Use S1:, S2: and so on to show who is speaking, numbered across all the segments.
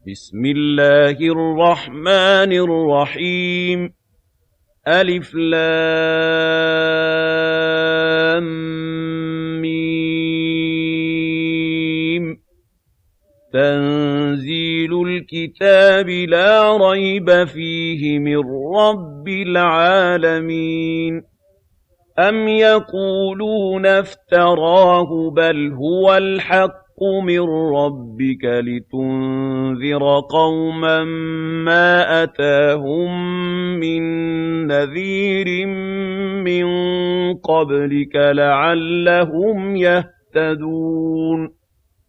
S1: بسم الله الرحمن الرحيم ألف لام ميم تنزيل الكتاب لا ريب فيه من رب العالمين أم يقولون افتراه بل هو الحق من ربك لتنذر قوما ما أتاهم من نذير من قبلك لعلهم يهتدون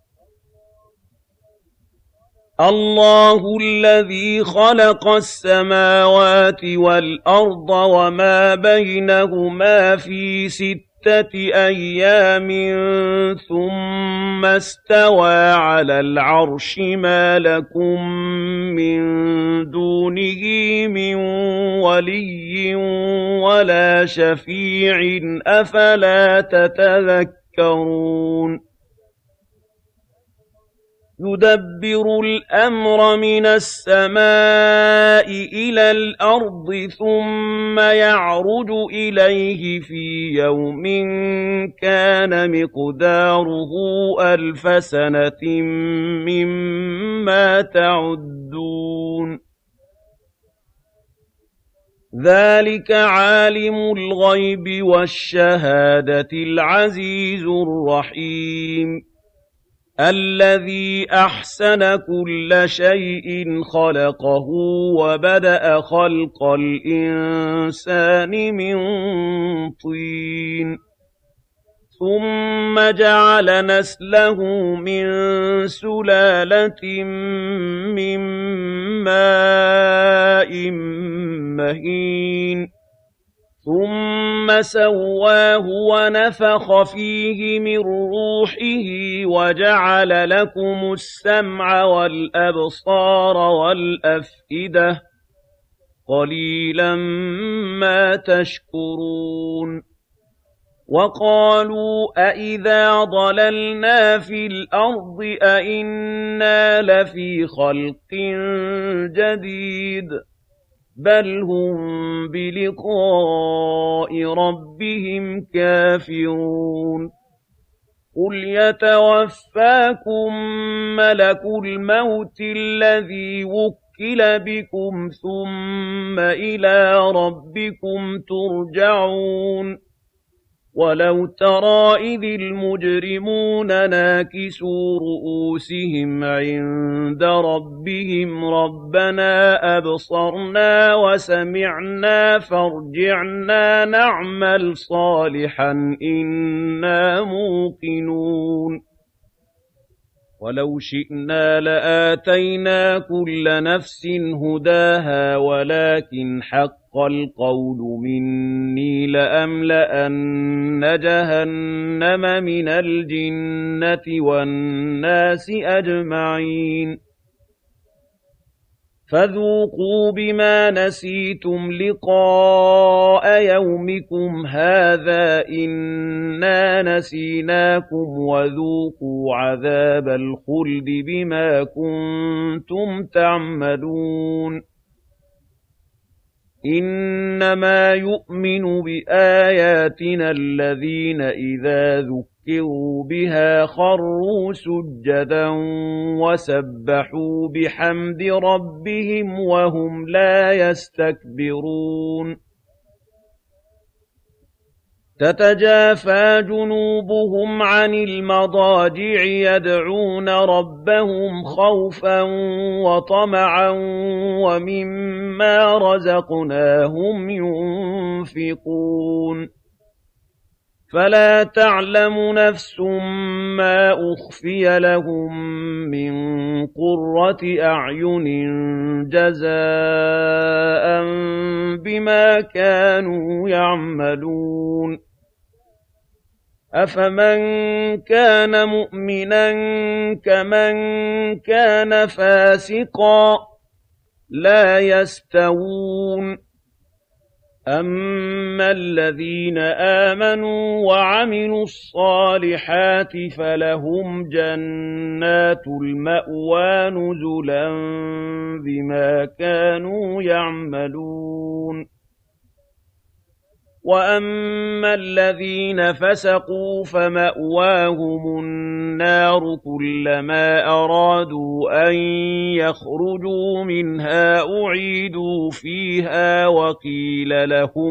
S1: الله الذي خلق السماوات والأرض وما بينهما في 6 أيام ثم استوى على العرش ما لكم من دونه من ولي ولا شفيع أفلا تتذكرون يدبر الأمر من السماء إلى الأرض ثم يعرج إليه في يوم كان مقداره 1000 سنة مما تعدون ذلك عالم الغيب والشهادة العزيز الرحيم الذي أحسن كل شيء خلقه وبدأ خلق الإنسان من طين ثم جعل نسله من سلالة من ماء مهين ثم سواه ونفخ فيه من روحه وجعل لكم السمع والأبصار والأفئدة قليلا ما تشكرون وقالوا أإذا ضللنا في الأرض أإنا لفي خلق جديد بل هم بلقاء ربهم كافرون قل يتوفاكم ملك الموت الذي وكل بكم ثم إلى ربكم ترجعون ولو ترى إذ المجرمون ناكسوا رؤوسهم عند ربهم ربنا أبصرنا وسمعنا فارجعنا نعمل صالحا إنا موقنون ولو شئنا لآتينا كل نفس هداها ولكن حق القول مني لأملأن جهنم من الجنة والناس أجمعين فذوقوا بما نسيتم لقاء يومكم هذا إنا نسيناكم وذوقوا عذاب الخلد بما كنتم تعملون إنما يؤمن بآياتنا الذين إذا ذكروا بها خروا سجدا وسبحوا بحمد ربهم وهم لا يستكبرون تتجافى جنوبهم عن المضاجع يدعون ربهم خوفا وطمعا ومما رزقناهم ينفقون فلا تعلم نفس ما أخفي لهم من قرة أعين جزاء بما كانوا يعملون أفمن كان مؤمنا كمن كان فاسقا لا يستوون أَمَّا الَّذِينَ آمَنُوا وَعَمِلُوا الصَّالِحَاتِ فَلَهُمْ جَنَّاتُ الْمَأْوَىٰ نُزُلًا بِمَا كَانُوا يَعْمَلُونَ وَأَمَّا الَّذِينَ فَسَقُوا فَمَأْوَاهُمُ النَّارُ كُلَّمَا أَرَادُوا أَن يَخْرُجُوا مِنْهَا أُعِيدُوا فِيهَا وَقِيلَ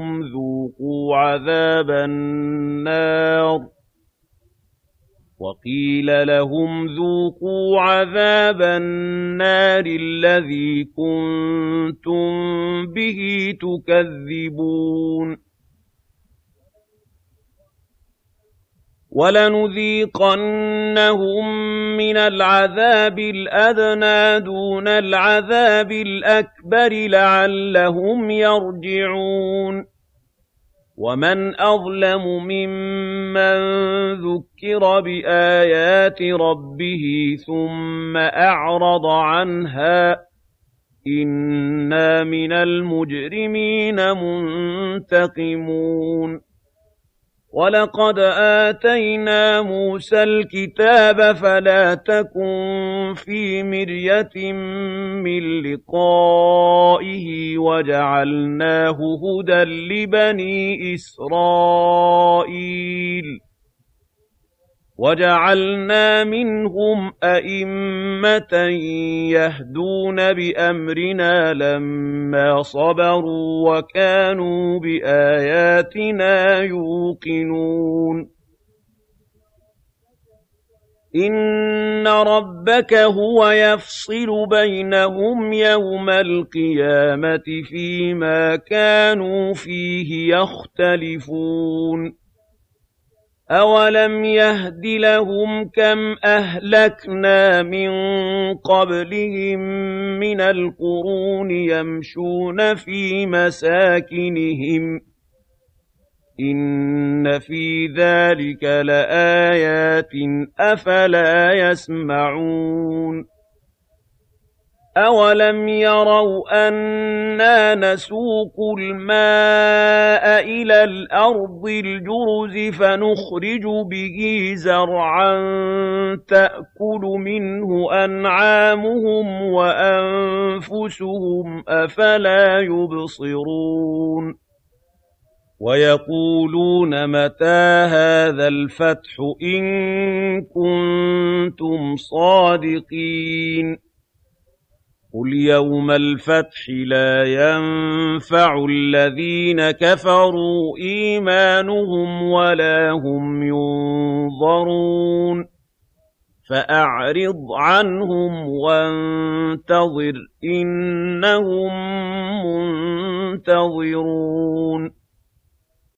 S1: لَهُمْ ذُوقُوا عَذَابَ النَّارِ الَّذِي كُنتُم بِهِ تُكَذِّبُونَ وَلَنُذِيقَنَّهُم مِّنَ الْعَذَابِ الْأَدْنَىٰ دُونَ الْعَذَابِ الْأَكْبَرِ لَعَلَّهُمْ يَرْجِعُونَ وَمَنْ أَظْلَمُ مِمَّن ذُكِّرَ بِآيَاتِ رَبِّهِ ثُمَّ أَعْرَضَ عَنْهَا ۚ إِنَّا مِنَ الْمُجْرِمِينَ مُنتَقِمُونَ وَلَقَدْ آتَيْنَا مُوسَى الْكِتَابَ فَلَا تَكُن فِي مِرْيَةٍ مِّن لِّقَائِهِ وَجَعَلْنَاهُ هُدًى لِّبَنِي إِسْرَائِيلَ وَجَعَلْنَا مِنْهُمْ أَئِمَّةً يَهْدُونَ بِأَمْرِنَا لَمَّا صَبَرُوا وَكَانُوا بِآيَاتِنَا يُوقِنُونَ إِنَّ رَبَّكَ هُوَ يَفْصِلُ بَيْنَهُمْ يَوْمَ الْقِيَامَةِ فِيمَا كَانُوا فِيهِ يَخْتَلِفُونَ أَوَلَمْ يَهْدِ لَهُمْ كَمْ أَهْلَكْنَا مِن قَبْلِهِم مِّنَ الْقُرُونِ يَمْشُونَ فِي مَسَاكِنِهِمْ ۗ إِنَّ فِي ذَٰلِكَ لَآيَاتٍ ۖ أَفَلَا يَسْمَعُونَ أَوَلَمْ يَرَوْا أَنَّا نَسُوقُ الْمَاءَ إِلَى الْأَرْضِ الْجُرُزِ فَنُخْرِجُ بِهِ زَرْعًا تَأْكُلُ مِنْهُ أَنْعَامُهُمْ وَأَنفُسُهُمْ ۖ أَفَلَا يُبْصِرُونَ وَيَقُولُونَ مَتَىٰ هَٰذَا الْفَتْحُ إِن كُنتُمْ صَادِقِينَ قُلْ يَوْمَ الْفَتْحِ لَا يَنفَعُ الَّذِينَ كَفَرُوا إِيمَانُهُمْ وَلَا هُمْ يُنظَرُونَ فَأَعْرِضْ عَنْهُمْ وَانتَظِرْ إِنَّهُم مُّنتَظِرُونَ